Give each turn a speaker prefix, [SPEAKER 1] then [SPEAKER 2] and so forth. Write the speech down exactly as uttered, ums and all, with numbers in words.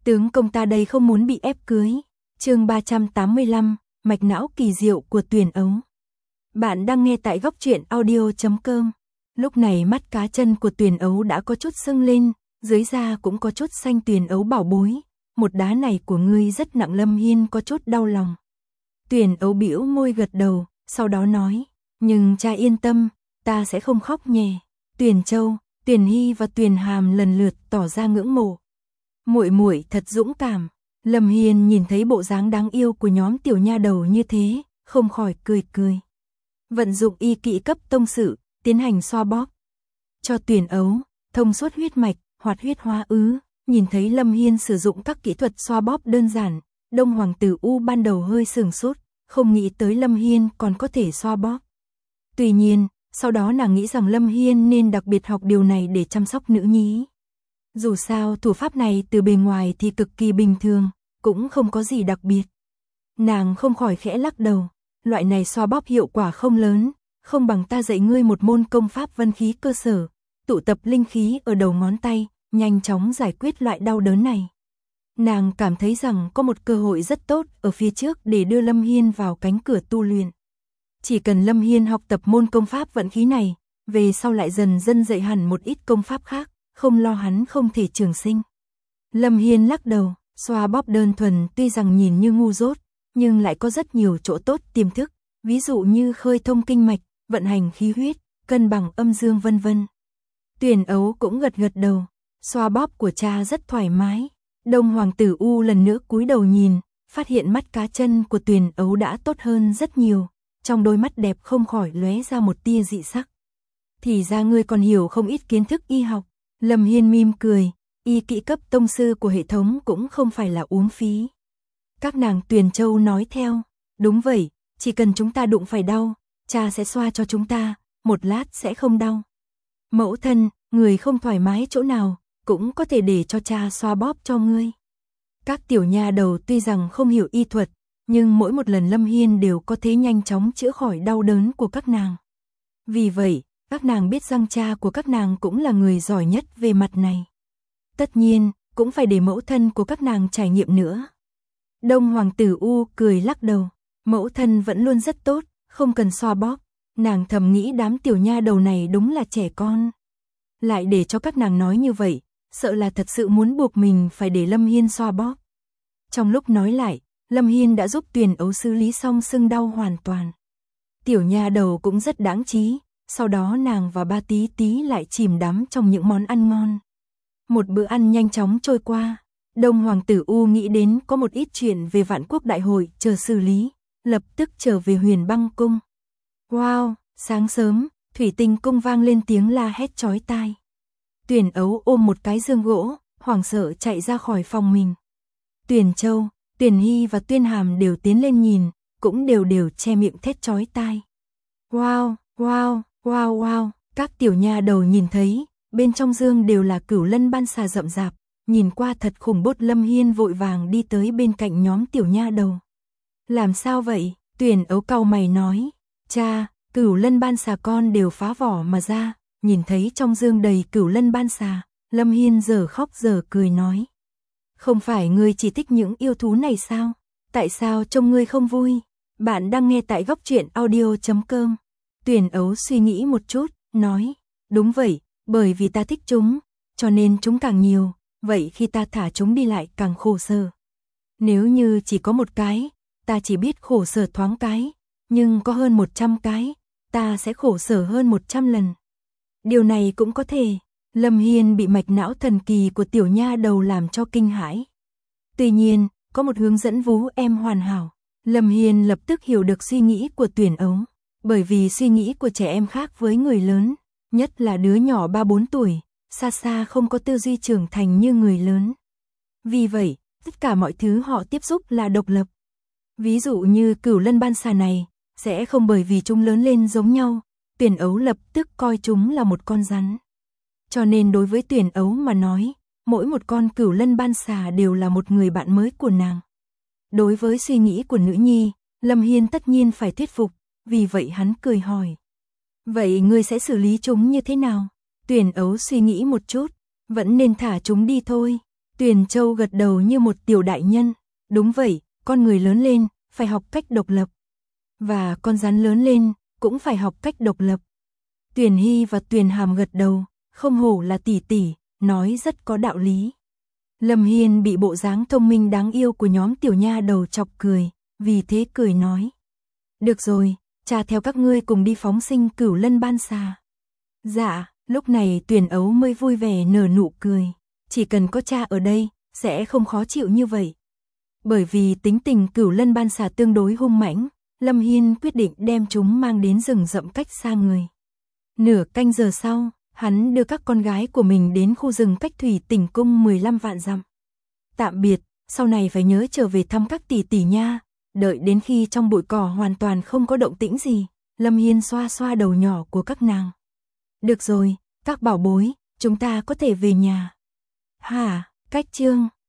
[SPEAKER 1] Tướng công ta đây không muốn bị ép cưới. Chương ba trăm tám mươi lăm, mạch não kỳ diệu của Tuyền Ấu. Bạn đang nghe tại góc truyện audio chấm com. Lúc này mắt cá chân của Tuyền Ấu đã có chút sưng lên, dưới da cũng có chút xanh. Tuyền Ấu bảo bối, một đá này của ngươi rất nặng. Lâm Hiên có chút đau lòng. Tuyền Ấu bĩu môi gật đầu, sau đó nói, nhưng cha yên tâm, ta sẽ không khóc nhè. Tuyền Châu, Tuyền Hy và Tuyền Hàm lần lượt tỏ ra ngưỡng mộ. Muội muội thật dũng cảm. Lâm Hiên nhìn thấy bộ dáng đáng yêu của nhóm tiểu nha đầu như thế, không khỏi cười cười. Vận dụng y kỹ cấp tông sự, tiến hành xoa bóp cho Tuyền Ấu, thông suốt huyết mạch, hoạt huyết hóa ứ. Nhìn thấy Lâm Hiên sử dụng các kỹ thuật xoa bóp đơn giản, Đông Hoàng tử U ban đầu hơi sửng sốt, không nghĩ tới Lâm Hiên còn có thể xoa bóp. Tuy nhiên, sau đó nàng nghĩ rằng Lâm Hiên nên đặc biệt học điều này để chăm sóc nữ nhi. Dù sao thủ pháp này từ bề ngoài thì cực kỳ bình thường, cũng không có gì đặc biệt. Nàng không khỏi khẽ lắc đầu, loại này xoa bóp hiệu quả không lớn, không bằng ta dạy ngươi một môn công pháp vân khí cơ sở, tụ tập linh khí ở đầu ngón tay, nhanh chóng giải quyết loại đau đớn này. Nàng cảm thấy rằng có một cơ hội rất tốt ở phía trước để đưa Lâm Hiên vào cánh cửa tu luyện. Chỉ cần Lâm Hiên học tập môn công pháp vận khí này, về sau lại dần dần dạy hẳn một ít công pháp khác, không lo hắn không thể trường sinh. Lâm Hiên lắc đầu, xoa bóp đơn thuần tuy rằng nhìn như ngu dốt, nhưng lại có rất nhiều chỗ tốt tiềm thức, ví dụ như khơi thông kinh mạch, vận hành khí huyết, cân bằng âm dương vân vân. Tuyền Ấu cũng gật gật đầu, xoa bóp của cha rất thoải mái. Đông Hoàng tử U lần nữa cúi đầu nhìn, phát hiện mắt cá chân của Tuyền Ấu đã tốt hơn rất nhiều, trong đôi mắt đẹp không khỏi lóe ra một tia dị sắc. Thì ra ngươi còn hiểu không ít kiến thức y học. Lâm Hiên mỉm cười, y kỹ cấp tông sư của hệ thống cũng không phải là uống phí. Các nàng Tuyền Châu nói theo, đúng vậy, chỉ cần chúng ta đụng phải đau, cha sẽ xoa cho chúng ta, một lát sẽ không đau. Mẫu thân, người không thoải mái chỗ nào, cũng có thể để cho cha xoa bóp cho ngươi. Các tiểu nha đầu tuy rằng không hiểu y thuật, nhưng mỗi một lần Lâm Hiên đều có thể nhanh chóng chữa khỏi đau đớn của các nàng. Vì vậy, các nàng biết rằng cha của các nàng cũng là người giỏi nhất về mặt này. Tất nhiên, cũng phải để mẫu thân của các nàng trải nghiệm nữa. Đông Hoàng tử U cười lắc đầu, mẫu thân vẫn luôn rất tốt, không cần xoa bóp. Nàng thầm nghĩ đám tiểu nha đầu này đúng là trẻ con. Lại để cho các nàng nói như vậy, sợ là thật sự muốn buộc mình phải để Lâm Hiên xoa bóp. Trong lúc nói lại, Lâm Hiên đã giúp Tuyền Ấu xử lý xong sưng đau hoàn toàn. Tiểu nha đầu cũng rất đáng trí, sau đó nàng và ba tí tí lại chìm đắm trong những món ăn ngon. Một bữa ăn nhanh chóng trôi qua, Đông Hoàng tử U nghĩ đến có một ít chuyện về Vạn Quốc Đại hội chờ xử lý, lập tức trở về Huyền Băng Cung. Wow, sáng sớm, Thủy Tinh Cung vang lên tiếng la hét chói tai. Tuyền Ấu ôm một cái giường gỗ, hoảng sợ chạy ra khỏi phòng mình. Tuyền Châu, Tuyền Hy và Tuyền Hàm đều tiến lên nhìn, cũng đều đều che miệng thét chói tai. Wow, wow, wow wow, các tiểu nha đầu nhìn thấy, bên trong giường đều là cửu lân ban xà rậm rạp, nhìn qua thật khủng bố. Lâm Hiên vội vàng đi tới bên cạnh nhóm tiểu nha đầu. Làm sao vậy? Tuyền Ấu cau mày nói, cha, cửu lân ban xà con đều phá vỏ mà ra. Nhìn thấy trong giường đầy cửu lân ban xà, Lâm Hiên giờ khóc giờ cười nói. Không phải ngươi chỉ thích những yêu thú này sao? Tại sao trông ngươi không vui? Bạn đang nghe tại góc truyện audio chấm com. Tuyền Ấu suy nghĩ một chút, nói. Đúng vậy, bởi vì ta thích chúng, cho nên chúng càng nhiều, vậy khi ta thả chúng đi lại càng khổ sở. Nếu như chỉ có một cái, ta chỉ biết khổ sở thoáng cái, nhưng có hơn một trăm cái, ta sẽ khổ sở hơn một trăm lần. Điều này cũng có thể. Lâm Hiên bị mạch não thần kỳ của tiểu nha đầu làm cho kinh hãi. Tuy nhiên, có một hướng dẫn vú em hoàn hảo. Lâm Hiên lập tức hiểu được suy nghĩ của Tuyền Ấu. Bởi vì suy nghĩ của trẻ em khác với người lớn, nhất là đứa nhỏ ba bốn tuổi, xa xa không có tư duy trưởng thành như người lớn. Vì vậy, tất cả mọi thứ họ tiếp xúc là độc lập. Ví dụ như cửu lân ban xà này, sẽ không bởi vì chúng lớn lên giống nhau, Tuyền Ấu lập tức coi chúng là một con rắn. Cho nên đối với Tuyền Ấu mà nói, mỗi một con cửu lân ban xà đều là một người bạn mới của nàng. Đối với suy nghĩ của nữ nhi, Lâm Hiên tất nhiên phải thuyết phục, vì vậy hắn cười hỏi. Vậy ngươi sẽ xử lý chúng như thế nào? Tuyền Ấu suy nghĩ một chút, vẫn nên thả chúng đi thôi. Tuyền Châu gật đầu như một tiểu đại nhân. Đúng vậy, con người lớn lên, phải học cách độc lập. Và con rắn lớn lên, cũng phải học cách độc lập. Tuyền Hy và Tuyền Hàm gật đầu, không hổ là tỷ tỷ, nói rất có đạo lý. Lâm Hiên bị bộ dáng thông minh đáng yêu của nhóm tiểu nha đầu chọc cười, vì thế cười nói. Được rồi, cha theo các ngươi cùng đi phóng sinh Cửu Lân Ban Xà. Dạ, lúc này Tuyền Ấu mới vui vẻ nở nụ cười. Chỉ cần có cha ở đây, sẽ không khó chịu như vậy. Bởi vì tính tình Cửu Lân Ban Xà tương đối hung mãnh, Lâm Hiên quyết định đem chúng mang đến rừng rậm cách xa người. Nửa canh giờ sau, hắn đưa các con gái của mình đến khu rừng cách Thủy Tỉnh Cung mười lăm vạn dặm. Tạm biệt, sau này phải nhớ trở về thăm các tỷ tỷ nha. Đợi đến khi trong bụi cỏ hoàn toàn không có động tĩnh gì, Lâm Hiên xoa xoa đầu nhỏ của các nàng. Được rồi, các bảo bối, chúng ta có thể về nhà. Hả, Cách Trương,